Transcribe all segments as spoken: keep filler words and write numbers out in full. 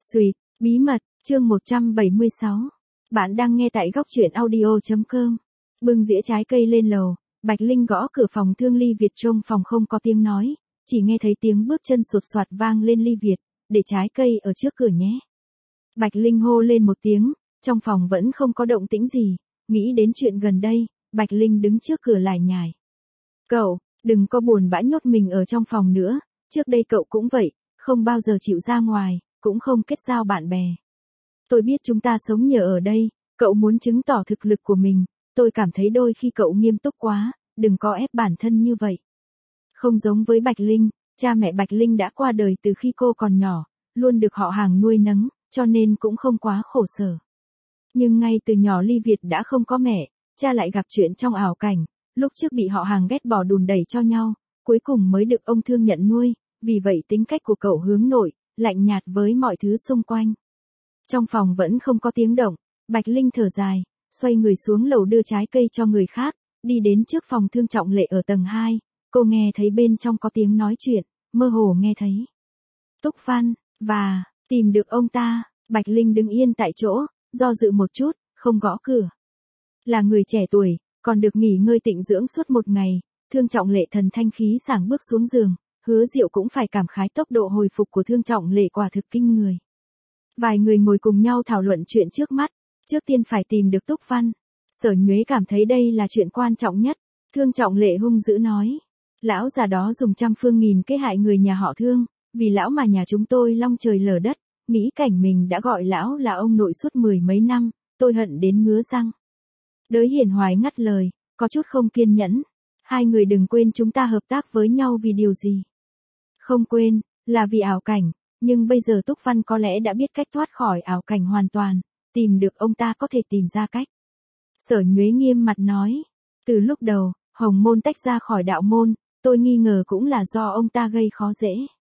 Xuyệt, bí mật, chương một trăm bảy mươi sáu. Bạn đang nghe tại góc truyện audio chấm com. Bưng dĩa trái cây lên lầu, Bạch Linh gõ cửa phòng Thương Ly Việt. Trong phòng không có tiếng nói, chỉ nghe thấy tiếng bước chân sột soạt vang lên. Ly Việt, để trái cây ở trước cửa nhé. Bạch Linh hô lên một tiếng, trong phòng vẫn không có động tĩnh gì. Nghĩ đến chuyện gần đây, Bạch Linh đứng trước cửa lải nhải. Cậu, đừng có buồn bã nhốt mình ở trong phòng nữa, trước đây cậu cũng vậy, không bao giờ chịu ra ngoài, cũng không kết giao bạn bè. Tôi biết chúng ta sống nhờ ở đây, cậu muốn chứng tỏ thực lực của mình, tôi cảm thấy đôi khi cậu nghiêm túc quá, đừng có ép bản thân như vậy. Không giống với Bạch Linh, cha mẹ Bạch Linh đã qua đời từ khi cô còn nhỏ, luôn được họ hàng nuôi nấng, cho nên cũng không quá khổ sở. Nhưng ngay từ nhỏ Ly Việt đã không có mẹ, cha lại gặp chuyện trong ảo cảnh, lúc trước bị họ hàng ghét bỏ đùn đẩy cho nhau, cuối cùng mới được ông Thương nhận nuôi, vì vậy tính cách của cậu hướng nội, lạnh nhạt với mọi thứ xung quanh. Trong phòng vẫn không có tiếng động, Bạch Linh thở dài, xoay người xuống lầu đưa trái cây cho người khác, đi đến trước phòng Thương Trọng Lệ ở tầng hai, cô nghe thấy bên trong có tiếng nói chuyện, mơ hồ nghe thấy. Túc Văn, và, tìm được ông ta, Bạch Linh đứng yên tại chỗ, do dự một chút, không gõ cửa. Là người trẻ tuổi, còn được nghỉ ngơi tịnh dưỡng suốt một ngày, Thương Trọng Lệ thần thanh khí sảng bước xuống giường, Hứa Diệu cũng phải cảm khái tốc độ hồi phục của Thương Trọng Lệ quả thực kinh người. Vài người ngồi cùng nhau thảo luận chuyện trước mắt, trước tiên phải tìm được Túc Văn. Sở Nhuế cảm thấy đây là chuyện quan trọng nhất, Thương Trọng Lệ hung dữ nói. Lão già đó dùng trăm phương nghìn kế hại người nhà họ Thương, vì lão mà nhà chúng tôi long trời lở đất, nghĩ cảnh mình đã gọi lão là ông nội suốt mười mấy năm, tôi hận đến ngứa răng. Đới Hiển Hoài ngắt lời, có chút không kiên nhẫn. Hai người đừng quên chúng ta hợp tác với nhau vì điều gì. Không quên, là vì ảo cảnh, nhưng bây giờ Túc Văn có lẽ đã biết cách thoát khỏi ảo cảnh hoàn toàn, tìm được ông ta có thể tìm ra cách. Sở Nhuế nghiêm mặt nói, từ lúc đầu, Hồng Môn tách ra khỏi đạo môn, tôi nghi ngờ cũng là do ông ta gây khó dễ.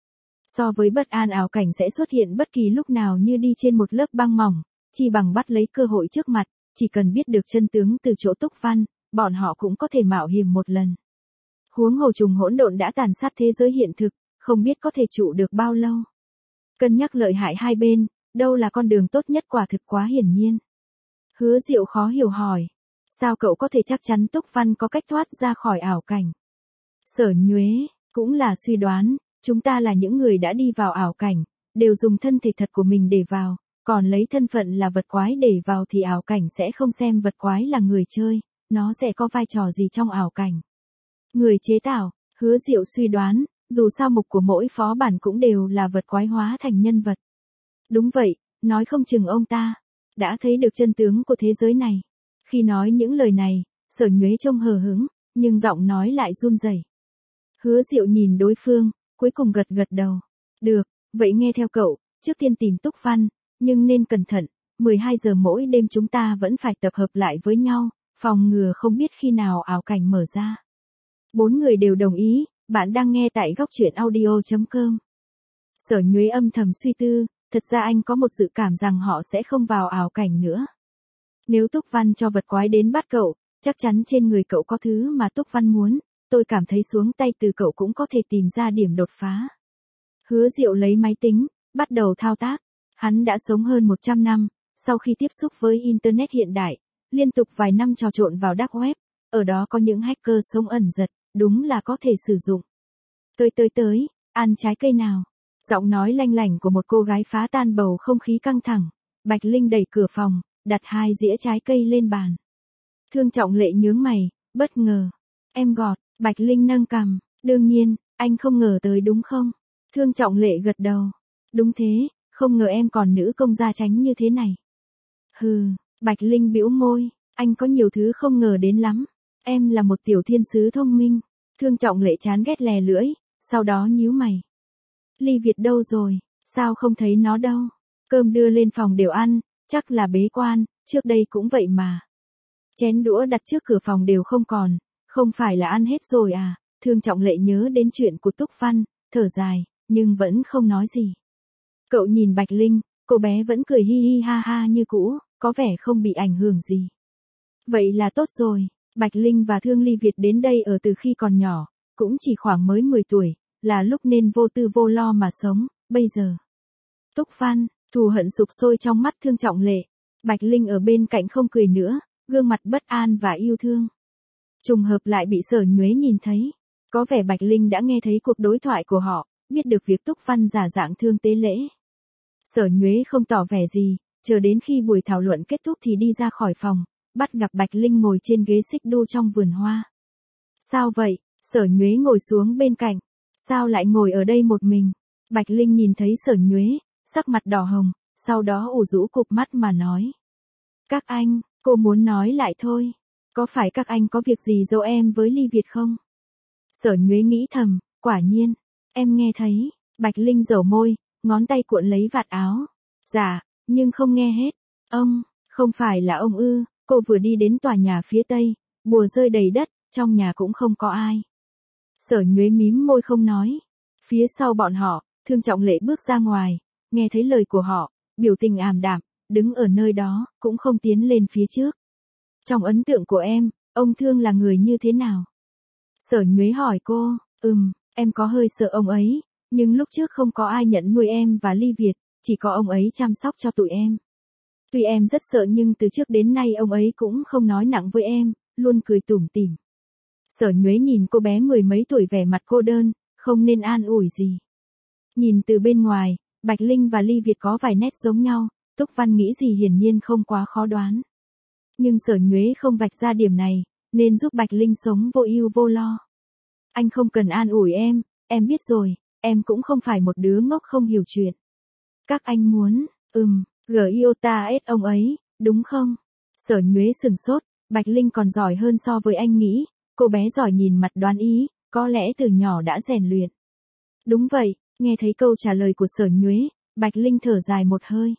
So với bất an ảo cảnh sẽ xuất hiện bất kỳ lúc nào như đi trên một lớp băng mỏng, chỉ bằng bắt lấy cơ hội trước mặt, chỉ cần biết được chân tướng từ chỗ Túc Văn, bọn họ cũng có thể mạo hiểm một lần. Huống hồ trùng hỗn độn đã tàn sát thế giới hiện thực, không biết có thể trụ được bao lâu. Cân nhắc lợi hại hai bên, đâu là con đường tốt nhất quả thực quá hiển nhiên. Hứa Diệu khó hiểu hỏi, sao cậu có thể chắc chắn Túc Văn có cách thoát ra khỏi ảo cảnh? Sở Nhuế, cũng là suy đoán, chúng ta là những người đã đi vào ảo cảnh, đều dùng thân thể thật của mình để vào, còn lấy thân phận là vật quái để vào thì ảo cảnh sẽ không xem vật quái là người chơi, nó sẽ có vai trò gì trong ảo cảnh. Người chế tạo, Hứa Diệu suy đoán, dù sao mục của mỗi phó bản cũng đều là vật quái hóa thành nhân vật. Đúng vậy, nói không chừng ông ta đã thấy được chân tướng của thế giới này. Khi nói những lời này, Sở Nhuế trông hờ hững, nhưng giọng nói lại run rẩy. Hứa Diệu nhìn đối phương, cuối cùng gật gật đầu. Được, vậy nghe theo cậu, trước tiên tìm Túc Văn, nhưng nên cẩn thận, mười hai giờ mỗi đêm chúng ta vẫn phải tập hợp lại với nhau, phòng ngừa không biết khi nào ảo cảnh mở ra. Bốn người đều đồng ý, bạn đang nghe tại góc truyện audio chấm com. Sở Nhuế âm thầm suy tư, thật ra anh có một dự cảm rằng họ sẽ không vào ảo cảnh nữa. Nếu Túc Văn cho vật quái đến bắt cậu, chắc chắn trên người cậu có thứ mà Túc Văn muốn, tôi cảm thấy xuống tay từ cậu cũng có thể tìm ra điểm đột phá. Hứa Diệu lấy máy tính, bắt đầu thao tác. Hắn đã sống hơn một trăm năm, sau khi tiếp xúc với Internet hiện đại, liên tục vài năm trò trộn vào dark web, ở đó có những hacker sống ẩn giật, đúng là có thể sử dụng. Tới tới tới, ăn trái cây nào. Giọng nói lanh lảnh của một cô gái phá tan bầu không khí căng thẳng. Bạch Linh đẩy cửa phòng, đặt hai dĩa trái cây lên bàn. Thương Trọng Lệ nhướng mày, bất ngờ. Em gọt, Bạch Linh nâng cằm, đương nhiên, anh không ngờ tới đúng không? Thương Trọng Lệ gật đầu. Đúng thế, không ngờ em còn nữ công gia tránh như thế này. Hừ, Bạch Linh bĩu môi, anh có nhiều thứ không ngờ đến lắm. Em là một tiểu thiên sứ thông minh. Thương Trọng Lệ chán ghét lè lưỡi, sau đó nhíu mày. Ly Việt đâu rồi, sao không thấy nó đâu? Cơm đưa lên phòng đều ăn, chắc là bế quan, trước đây cũng vậy mà. Chén đũa đặt trước cửa phòng đều không còn, không phải là ăn hết rồi à? Thương Trọng Lệ nhớ đến chuyện của Túc Văn, thở dài, nhưng vẫn không nói gì. Cậu nhìn Bạch Linh, cô bé vẫn cười hi hi ha ha như cũ, có vẻ không bị ảnh hưởng gì. Vậy là tốt rồi, Bạch Linh và Thương Ly Việt đến đây ở từ khi còn nhỏ, cũng chỉ khoảng mới mười tuổi, là lúc nên vô tư vô lo mà sống, bây giờ. Túc Văn, Thù hận sục sôi trong mắt Thương Trọng Lệ. Bạch Linh ở bên cạnh không cười nữa, gương mặt bất an và yêu thương. Trùng hợp lại bị Sở Nhuế nhìn thấy. Có vẻ Bạch Linh đã nghe thấy cuộc đối thoại của họ, biết được việc Túc Văn giả dạng thương tế lễ. Sở Nhuế không tỏ vẻ gì, chờ đến khi buổi thảo luận kết thúc thì đi ra khỏi phòng, bắt gặp Bạch Linh ngồi trên ghế xích đu trong vườn hoa. Sao vậy? Sở Nhuế ngồi xuống bên cạnh. Sao lại ngồi ở đây một mình? Bạch Linh nhìn thấy Sở Nhuế, sắc mặt đỏ hồng, sau đó ủ rũ cụp mắt mà nói. Các anh, cô muốn nói lại thôi. Có phải các anh có việc gì giấu em với Ly Việt không? Sở Nhuế nghĩ thầm, quả nhiên, em nghe thấy. Bạch Linh dầu môi, ngón tay cuộn lấy vạt áo. Dạ, nhưng không nghe hết. Ông, không phải là ông ư? Cô vừa đi đến tòa nhà phía tây, bùa rơi đầy đất, trong nhà cũng không có ai. Sở Nhuế mím môi không nói. Phía sau bọn họ, Thương Trọng Lệ bước ra ngoài, nghe thấy lời của họ, biểu tình ảm đạm, đứng ở nơi đó, cũng không tiến lên phía trước. Trong ấn tượng của em, ông Thương là người như thế nào? Sở Nhuế hỏi cô. Ừm, em có hơi sợ ông ấy, nhưng lúc trước không có ai nhận nuôi em và Ly Việt, chỉ có ông ấy chăm sóc cho tụi em. Tuy em rất sợ nhưng từ trước đến nay ông ấy cũng không nói nặng với em, luôn cười tủm tỉm. Sở Nhuế nhìn cô bé mười mấy tuổi vẻ mặt cô đơn, không nên an ủi gì. Nhìn từ bên ngoài, Bạch Linh và Ly Việt có vài nét giống nhau, Túc Văn nghĩ gì hiển nhiên không quá khó đoán. Nhưng Sở Nhuế không vạch ra điểm này, nên giúp Bạch Linh sống vô ưu vô lo. Anh không cần an ủi em, em biết rồi, em cũng không phải một đứa ngốc không hiểu chuyện. Các anh muốn, ừm, Giota ết ông ấy, đúng không? Sở Nhuế sừng sốt, Bạch Linh còn giỏi hơn so với anh nghĩ, cô bé giỏi nhìn mặt đoán ý, có lẽ từ nhỏ đã rèn luyện. Đúng vậy, nghe thấy câu trả lời của Sở Nhuế, Bạch Linh thở dài một hơi.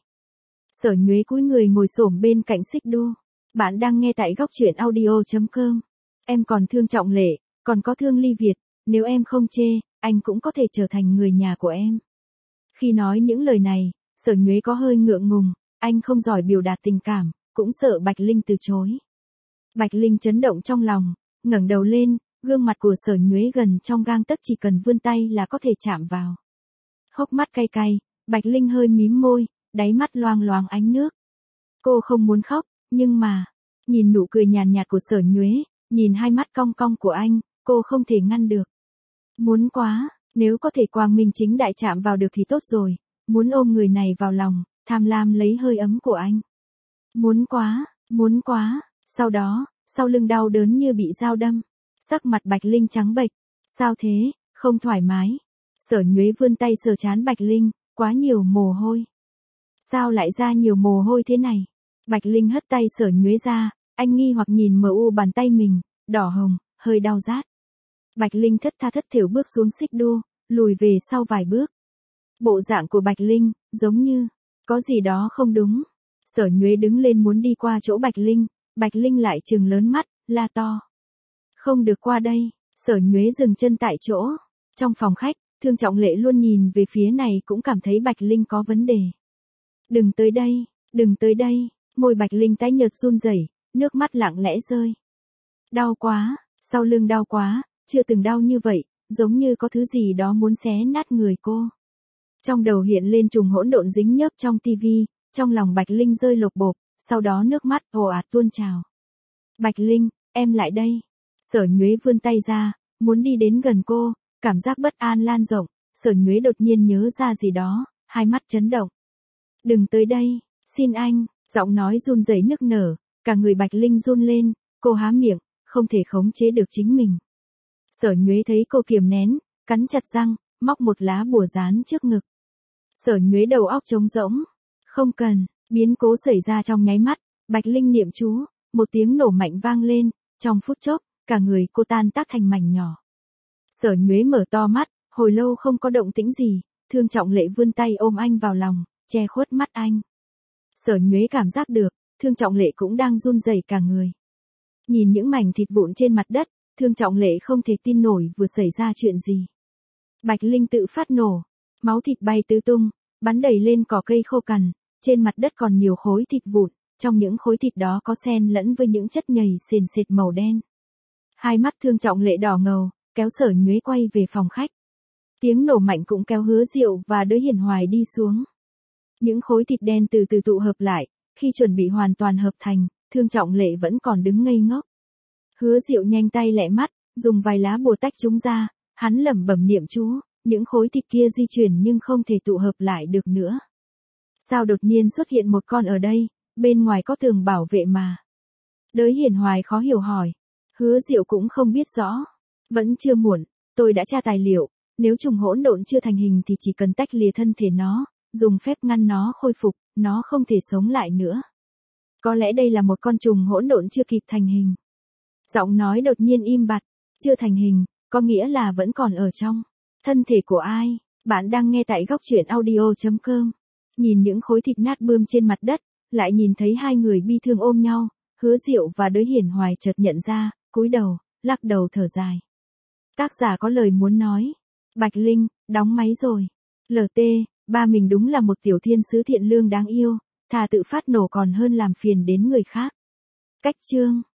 Sở Nhuế cúi người ngồi xổm bên cạnh xích đu. Bạn đang nghe tại góc truyện audio chấm com. Em còn Thương Trọng Lệ, còn có Thương Ly Việt, nếu em không chê, anh cũng có thể trở thành người nhà của em. Khi nói những lời này, Sở Nhuế có hơi ngượng ngùng, anh không giỏi biểu đạt tình cảm, cũng sợ Bạch Linh từ chối. Bạch Linh chấn động trong lòng, ngẩng đầu lên, gương mặt của Sở Nhuế gần trong gang tấc chỉ cần vươn tay là có thể chạm vào. Hốc mắt cay cay, Bạch Linh hơi mím môi, đáy mắt loang loáng ánh nước. Cô không muốn khóc, nhưng mà, nhìn nụ cười nhàn nhạt của Sở Nhuế, nhìn hai mắt cong cong của anh, cô không thể ngăn được. Muốn quá, nếu có thể quang minh chính đại chạm vào được thì tốt rồi, muốn ôm người này vào lòng, tham lam lấy hơi ấm của anh. Muốn quá, muốn quá, sau đó, sau lưng đau đớn như bị dao đâm, sắc mặt Bạch Linh trắng bệch. Sao thế, không thoải mái? Sở Nhuế vươn tay sờ trán Bạch Linh, quá nhiều mồ hôi. Sao lại ra nhiều mồ hôi thế này? Bạch Linh hất tay Sở Nhuế ra, anh nghi hoặc nhìn mờ u bàn tay mình, đỏ hồng, hơi đau rát. Bạch Linh thất tha thất thểu bước xuống xích đu, lùi về sau vài bước. Bộ dạng của Bạch Linh, giống như, có gì đó không đúng. Sở Nhuế đứng lên muốn đi qua chỗ Bạch Linh, Bạch Linh lại trừng lớn mắt, la to. Không được qua đây. Sở Nhuế dừng chân tại chỗ. Trong phòng khách, Thương Trọng Lệ luôn nhìn về phía này cũng cảm thấy Bạch Linh có vấn đề. Đừng tới đây, đừng tới đây. Môi Bạch Linh tái nhợt run rẩy, nước mắt lặng lẽ rơi. Đau quá, sau lưng đau quá, chưa từng đau như vậy, giống như có thứ gì đó muốn xé nát người cô. Trong đầu hiện lên trùng hỗn độn dính nhớp trong tivi, trong lòng Bạch Linh rơi lột bột, sau đó nước mắt ồ ạt tuôn trào. Bạch Linh, em lại đây. Sở Nhuế vươn tay ra, muốn đi đến gần cô, cảm giác bất an lan rộng, Sở Nhuế đột nhiên nhớ ra gì đó, hai mắt chấn động. Đừng tới đây, xin anh, giọng nói run rẩy nức nở, cả người Bạch Linh run lên, cô há miệng, không thể khống chế được chính mình. Sở Nhuế thấy cô kiềm nén, cắn chặt răng, móc một lá bùa dán trước ngực. Sở Nhuế đầu óc trống rỗng. Không cần, biến cố xảy ra trong nháy mắt, Bạch Linh niệm chú, một tiếng nổ mạnh vang lên, trong phút chốc, cả người cô tan tác thành mảnh nhỏ. Sở Nhuế mở to mắt, hồi lâu không có động tĩnh gì, Thương Trọng Lệ vươn tay ôm anh vào lòng, che khuất mắt anh. Sở Nhuế cảm giác được, Thương Trọng Lệ cũng đang run rẩy cả người. Nhìn những mảnh thịt vụn trên mặt đất, Thương Trọng Lệ không thể tin nổi vừa xảy ra chuyện gì. Bạch Linh tự phát nổ, máu thịt bay tứ tung, bắn đầy lên cỏ cây khô cằn, trên mặt đất còn nhiều khối thịt vụn, trong những khối thịt đó có xen lẫn với những chất nhầy sền sệt màu đen. Hai mắt Thương Trọng Lệ đỏ ngầu, kéo Sở Nhuế quay về phòng khách. Tiếng nổ mạnh cũng kéo Hứa Diệu và Đới Hiền Hoài đi xuống. Những khối thịt đen từ từ tụ hợp lại, khi chuẩn bị hoàn toàn hợp thành, Thương Trọng Lệ vẫn còn đứng ngây ngốc. Hứa Diệu nhanh tay lẹ mắt, dùng vài lá bùa tách chúng ra, hắn lẩm bẩm niệm chú, những khối thịt kia di chuyển nhưng không thể tụ hợp lại được nữa. Sao đột nhiên xuất hiện một con ở đây, bên ngoài có tường bảo vệ mà. Đới Hiển Hoài khó hiểu hỏi. Hứa Diệu cũng không biết rõ. Vẫn chưa muộn, tôi đã tra tài liệu, nếu trùng hỗn độn chưa thành hình thì chỉ cần tách lìa thân thể nó, dùng phép ngăn nó khôi phục, nó không thể sống lại nữa. Có lẽ đây là một con trùng hỗn độn chưa kịp thành hình. Giọng nói đột nhiên im bặt, chưa thành hình, có nghĩa là vẫn còn ở trong thân thể của ai? Bạn đang nghe tại góc truyện audio chấm com. Nhìn những khối thịt nát bươm trên mặt đất, lại nhìn thấy hai người bi thương ôm nhau, Hứa Diệu và Đới Hiển Hoài chợt nhận ra, cúi đầu, lắc đầu thở dài. Tác giả có lời muốn nói. Bạch Linh, đóng máy rồi. lờ tê, ba mình đúng là một tiểu thiên sứ thiện lương đáng yêu, thà tự phát nổ còn hơn làm phiền đến người khác. Cách chương